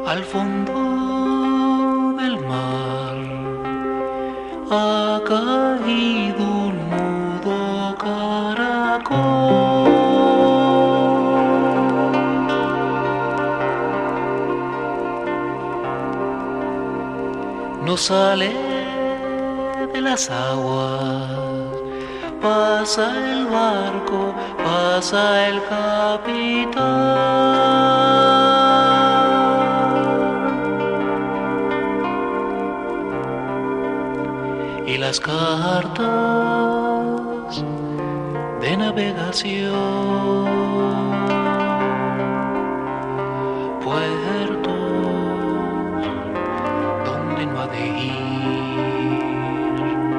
Al fondo del mar ha caído un mudo caracol. No sale de las aguas, pasa el barco, pasa el capitán. Y las cartas de navegación, puertos donde no ha de ir.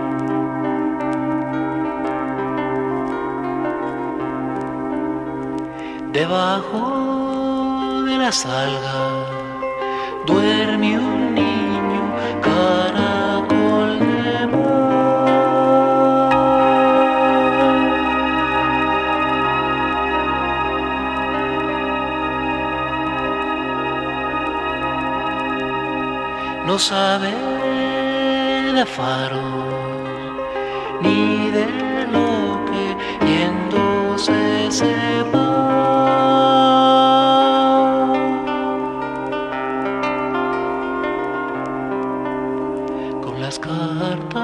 Debajo de las algas duerme un niño caracol de mar. No sabe de faros ni de lo que yéndose se va. Con las cartas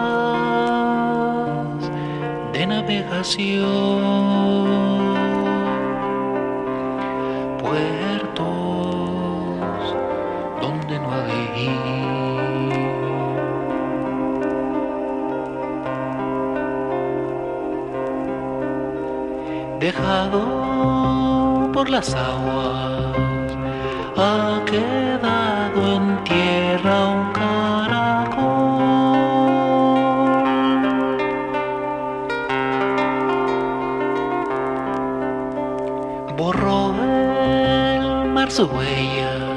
de navegación, puertos donde no ha de ir. Dejado por las aguas, ha quedado en tierra un caracol. Borró el mar su huella